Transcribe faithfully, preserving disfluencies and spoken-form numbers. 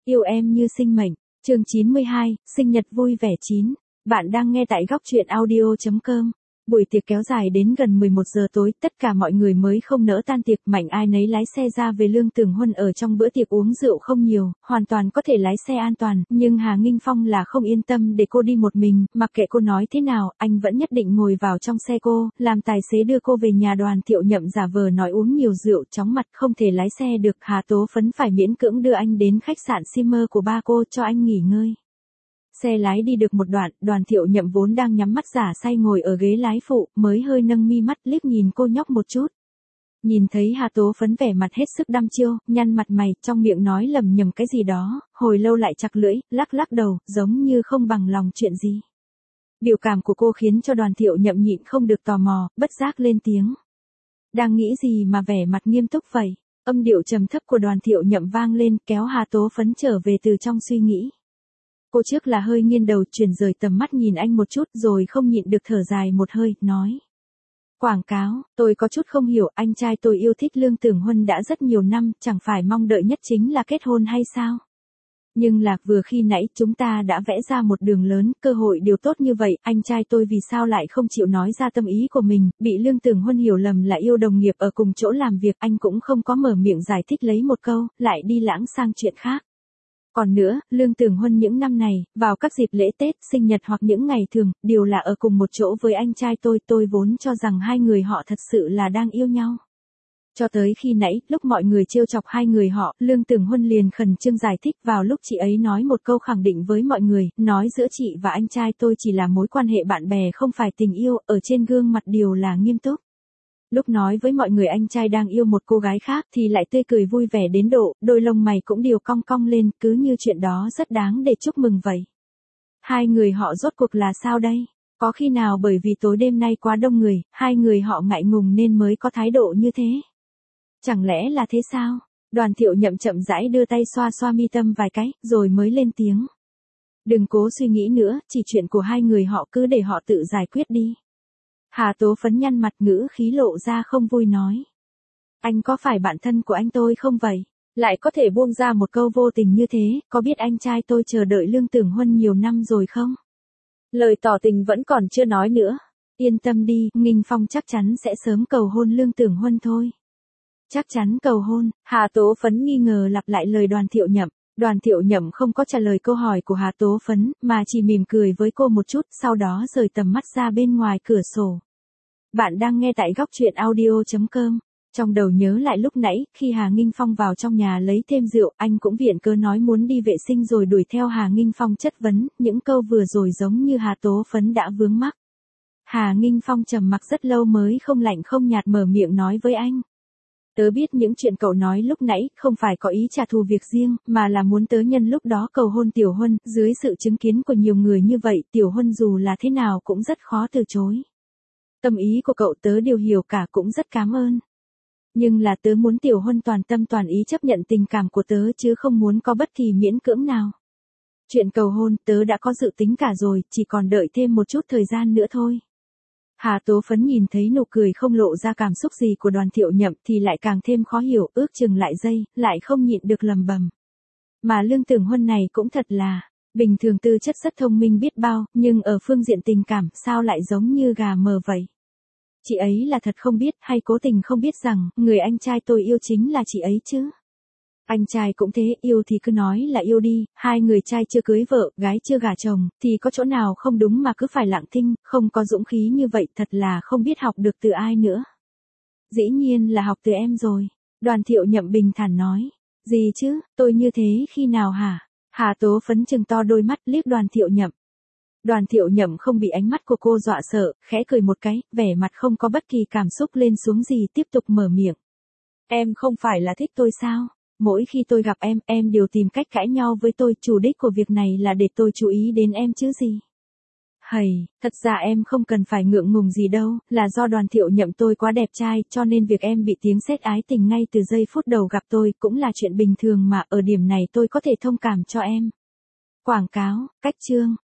Yêu em như sinh mệnh, chương chín mươi hai, sinh nhật vui vẻ chín. Bạn đang nghe tại góc truyện audio chấm com. Buổi tiệc kéo dài đến gần mười một giờ tối, tất cả mọi người mới không nỡ tan tiệc, Mạnh ai nấy lái xe ra về Lương Tường Huân ở trong bữa tiệc uống rượu không nhiều, hoàn toàn có thể lái xe an toàn, nhưng Hà Nghinh Phong là không yên tâm để cô đi một mình, mặc kệ cô nói thế nào, anh vẫn nhất định ngồi vào trong xe cô, làm tài xế đưa cô về nhà. Đoàn Thiệu Nhậm giả vờ nói uống nhiều rượu, chóng mặt không thể lái xe được, Hà Tố Phấn phải miễn cưỡng đưa anh đến khách sạn Simmer của ba cô cho anh nghỉ ngơi. Xe lái đi được một đoạn, Đoàn Thiệu Nhậm vốn đang nhắm mắt giả say ngồi ở ghế lái phụ, mới hơi nâng mi mắt liếc nhìn cô nhóc một chút. Nhìn thấy Hà Tố Phấn vẻ mặt hết sức đăm chiêu, nhăn mặt mày, trong miệng nói lầm nhầm cái gì đó, hồi lâu lại chặt lưỡi, lắc lắc đầu, giống như không bằng lòng chuyện gì. Biểu cảm của cô khiến cho Đoàn Thiệu Nhậm nhịn không được tò mò, bất giác lên tiếng. Đang nghĩ gì mà vẻ mặt nghiêm túc vậy? Âm điệu trầm thấp của Đoàn Thiệu Nhậm vang lên, kéo Hà Tố Phấn trở về từ trong suy nghĩ. Cô trước là hơi nghiêng đầu, chuyển rời tầm mắt nhìn anh một chút, rồi không nhịn được thở dài một hơi, nói. Quảng cáo, tôi có chút không hiểu, anh trai tôi yêu thích Lương Tường Huân đã rất nhiều năm, chẳng phải mong đợi nhất chính là kết hôn hay sao? Nhưng là, vừa khi nãy chúng ta đã vẽ ra một đường lớn, cơ hội điều tốt như vậy, anh trai tôi vì sao lại không chịu nói ra tâm ý của mình, bị Lương Tường Huân hiểu lầm là yêu đồng nghiệp ở cùng chỗ làm việc, anh cũng không có mở miệng giải thích lấy một câu, lại đi lãng sang chuyện khác. Còn nữa, Lương Tường Huân những năm này, vào các dịp lễ Tết, sinh nhật hoặc những ngày thường, đều là ở cùng một chỗ với anh trai tôi, tôi vốn cho rằng hai người họ thật sự là đang yêu nhau. Cho tới khi nãy, lúc mọi người trêu chọc hai người họ, Lương Tường Huân liền khẩn trương giải thích, vào lúc chị ấy nói một câu khẳng định với mọi người, nói giữa chị và anh trai tôi chỉ là mối quan hệ bạn bè không phải tình yêu, ở trên gương mặt đều là nghiêm túc. Lúc nói với mọi người anh trai đang yêu một cô gái khác thì lại tươi cười vui vẻ đến độ, đôi lông mày cũng đều cong cong lên, cứ như chuyện đó rất đáng để chúc mừng vậy. Hai người họ rốt cuộc là sao đây? Có khi nào bởi vì tối đêm nay quá đông người, hai người họ ngại ngùng nên mới có thái độ như thế? Chẳng lẽ là thế sao? Đoàn Thiệu Nhậm chậm rãi đưa tay xoa xoa mi tâm vài cái, rồi mới lên tiếng. Đừng cố suy nghĩ nữa, chỉ chuyện của hai người họ cứ để họ tự giải quyết đi. Hà Tố Phấn nhăn mặt, ngữ khí lộ ra không vui nói. Anh có phải bạn thân của anh tôi không vậy? Lại có thể buông ra một câu vô tình như thế, có biết anh trai tôi chờ đợi Lương Tường Huân nhiều năm rồi không? Lời tỏ tình vẫn còn chưa nói nữa. Yên tâm đi, Nghinh Phong chắc chắn sẽ sớm cầu hôn Lương Tường Huân thôi. Chắc chắn cầu hôn, Hà Tố Phấn nghi ngờ lặp lại lời Đoàn Thiệu Nhậm. Đoàn Thiệu Nhậm không có trả lời câu hỏi của Hà Tố Phấn, mà chỉ mỉm cười với cô một chút, sau đó rời tầm mắt ra bên ngoài cửa sổ. Bạn đang nghe tại góc truyện audio chấm com. Trong đầu nhớ lại lúc nãy, khi Hà Nghinh Phong vào trong nhà lấy thêm rượu, anh cũng viện cớ nói muốn đi vệ sinh rồi đuổi theo Hà Nghinh Phong chất vấn, những câu vừa rồi giống như Hà Tố Phấn đã vướng mắc. Hà Nghinh Phong trầm mặc rất lâu mới không lạnh không nhạt mở miệng nói với anh. Tớ biết những chuyện cậu nói lúc nãy không phải có ý trả thù việc riêng, mà là muốn tớ nhân lúc đó cầu hôn Tiểu Huân, dưới sự chứng kiến của nhiều người như vậy, Tiểu Huân dù là thế nào cũng rất khó từ chối. Tâm ý của cậu tớ đều hiểu cả, cũng rất cảm ơn. Nhưng là tớ muốn Tiểu Huân toàn tâm toàn ý chấp nhận tình cảm của tớ chứ không muốn có bất kỳ miễn cưỡng nào. Chuyện cầu hôn tớ đã có dự tính cả rồi, chỉ còn đợi thêm một chút thời gian nữa thôi. Hà Tố Phấn nhìn thấy nụ cười không lộ ra cảm xúc gì của Đoàn Thiệu Nhậm thì lại càng thêm khó hiểu, ước chừng lại giây, lại không nhịn được lầm bầm. Mà Lương Tường Huân này cũng thật là, bình thường tư chất rất thông minh biết bao, nhưng ở phương diện tình cảm sao lại giống như gà mờ vậy? Chị ấy là thật không biết hay cố tình không biết rằng, người anh trai tôi yêu chính là chị ấy chứ? Anh trai cũng thế, yêu thì cứ nói là yêu đi, hai người trai chưa cưới vợ, gái chưa gả chồng, thì có chỗ nào không đúng mà cứ phải lặng thinh, không có dũng khí như vậy thật là không biết học được từ ai nữa. Dĩ nhiên là học từ em rồi. Đoàn Thiệu Nhậm bình thản nói. Gì chứ, tôi như thế khi nào hả? Hà Tố Phấn trừng to đôi mắt liếc Đoàn Thiệu Nhậm. Đoàn Thiệu Nhậm không bị ánh mắt của cô dọa sợ, khẽ cười một cái, vẻ mặt không có bất kỳ cảm xúc lên xuống gì, tiếp tục mở miệng. Em không phải là thích tôi sao? Mỗi khi tôi gặp em, em đều tìm cách cãi nhau với tôi, chủ đích của việc này là để tôi chú ý đến em chứ gì. Hầy, thật ra em không cần phải ngượng ngùng gì đâu, là do Đoàn Thiệu Nhậm tôi quá đẹp trai, cho nên việc em bị tiếng sét ái tình ngay từ giây phút đầu gặp tôi cũng là chuyện bình thường mà, ở điểm này tôi có thể thông cảm cho em. Quảng cáo, cách chương,